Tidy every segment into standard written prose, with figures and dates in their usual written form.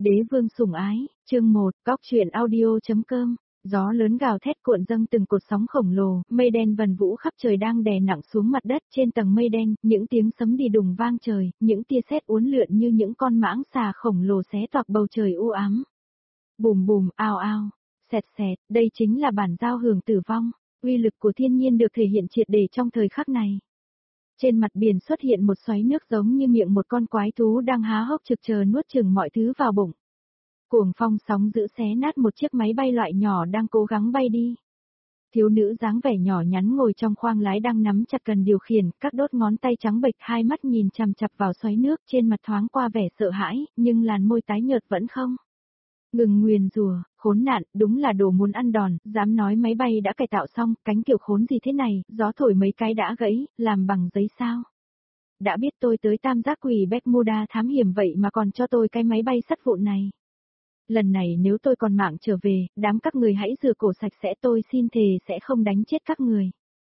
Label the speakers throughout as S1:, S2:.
S1: Đế vương sủng ái, chương 1, góc chuyện audio.com. Gió lớn gào thét cuộn dâng từng cột sóng khổng lồ, mây đen vần vũ khắp trời đang đè nặng xuống mặt đất. Trên tầng mây đen, những tiếng sấm đi đùng vang trời, những tia sét uốn lượn như những con mãng xà khổng lồ xé toạc bầu trời u ám. Bùm bùm, ao ao, xẹt xẹt, đây chính là bản giao hưởng tử vong. Uy lực của thiên nhiên được thể hiện triệt để trong thời khắc này. Trên mặt biển xuất hiện một xoáy nước giống như miệng một con quái thú đang há hốc trực chờ nuốt chửng mọi thứ vào bụng. Cuồng phong sóng dữ xé nát một chiếc máy bay loại nhỏ đang cố gắng bay đi. Thiếu nữ dáng vẻ nhỏ nhắn ngồi trong khoang lái đang nắm chặt cần điều khiển, các đốt ngón tay trắng bệch, hai mắt nhìn chằm chằm vào xoáy nước, trên mặt thoáng qua vẻ sợ hãi, nhưng làn môi tái nhợt vẫn không ngừng nguyền rủa, khốn nạn, đúng là đồ muốn ăn đòn, dám nói máy bay đã cải tạo xong, cánh kiểu khốn gì thế này, gió thổi mấy cái đã gãy, làm bằng giấy sao? Đã biết tôi tới tam giác quỷ Bermuda thám hiểm vậy mà còn cho tôi cái máy bay sắt vụn này. Lần này nếu tôi còn mạng trở về, đám các người hãy rửa cổ sạch sẽ, tôi xin thề sẽ không đánh chết các người.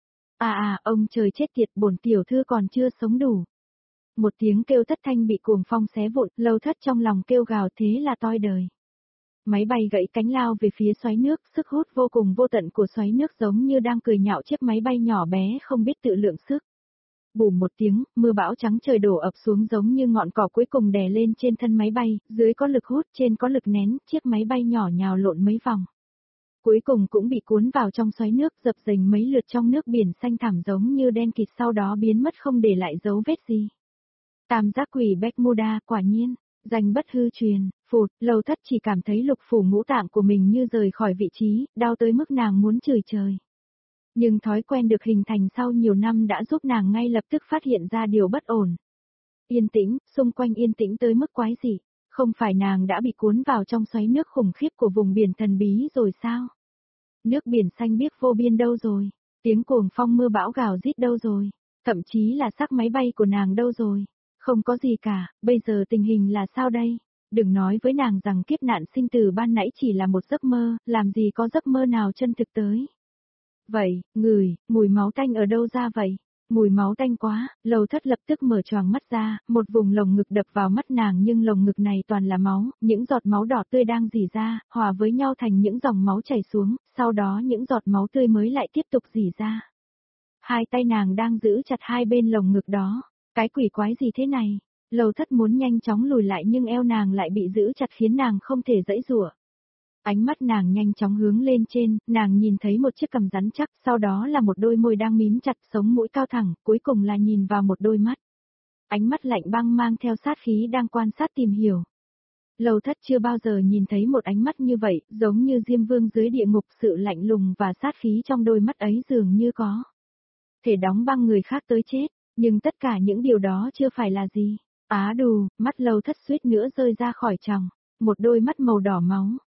S1: Ông trời chết tiệt, bổn tiểu thư còn chưa sống đủ. Một tiếng kêu thất thanh bị cuồng phong xé vụn, Lâu Thất trong lòng kêu gào thế là toi đời. Máy bay gãy cánh lao về phía xoáy nước, sức hút vô cùng vô tận của xoáy nước giống như đang cười nhạo chiếc máy bay nhỏ bé không biết tự lượng sức. Bùm một tiếng, mưa bão trắng trời đổ ập xuống giống như ngọn cỏ cuối cùng đè lên trên thân máy bay, dưới có lực hút, trên có lực nén, chiếc máy bay nhỏ nhào lộn mấy vòng. Cuối cùng cũng bị cuốn vào trong xoáy nước, dập dềnh mấy lượt trong nước biển xanh thẳm giống như đen kịt, sau đó biến mất không để lại dấu vết gì. Tam giác quỷ Bermuda, quả nhiên, danh bất hư truyền. Phụt, Lâu Thất chỉ cảm thấy lục phủ ngũ tạng của mình như rời khỏi vị trí, đau tới mức nàng muốn chửi trời. Nhưng thói quen được hình thành sau nhiều năm đã giúp nàng ngay lập tức phát hiện ra điều bất ổn. Yên tĩnh, xung quanh yên tĩnh tới mức quái dị, không phải nàng đã bị cuốn vào trong xoáy nước khủng khiếp của vùng biển thần bí rồi sao? Nước biển xanh biếc vô biên đâu rồi? Tiếng cuồng phong mưa bão gào rít đâu rồi? Thậm chí là xác máy bay của nàng đâu rồi? Không có gì cả, bây giờ tình hình là sao đây? Đừng nói với nàng rằng kiếp nạn sinh tử ban nãy chỉ là một giấc mơ, làm gì có giấc mơ nào chân thực tới. Vậy, mùi máu tanh ở đâu ra vậy? Mùi máu tanh quá, Lâu Thất lập tức mở choàng mắt ra, một vùng lồng ngực đập vào mắt nàng nhưng lồng ngực này toàn là máu, những giọt máu đỏ tươi đang rỉ ra, hòa với nhau thành những dòng máu chảy xuống, sau đó những giọt máu tươi mới lại tiếp tục rỉ ra. Hai tay nàng đang giữ chặt hai bên lồng ngực đó, cái quỷ quái gì thế này? Lâu Thất muốn nhanh chóng lùi lại nhưng eo nàng lại bị giữ chặt khiến nàng không thể giãy giụa. Ánh mắt nàng nhanh chóng hướng lên trên, nàng nhìn thấy một chiếc cằm rắn chắc, sau đó là một đôi môi đang mím chặt, sống mũi cao thẳng, cuối cùng là nhìn vào một đôi mắt. Ánh mắt lạnh băng mang theo sát khí đang quan sát tìm hiểu. Lâu Thất chưa bao giờ nhìn thấy một ánh mắt như vậy, giống như Diêm Vương dưới địa ngục, sự lạnh lùng và sát khí trong đôi mắt ấy dường như có thể đóng băng người khác tới chết, nhưng tất cả những điều đó chưa phải là gì. Á đù, mắt Lâu Thất suýt nữa rơi ra khỏi tròng, một đôi mắt màu đỏ máu.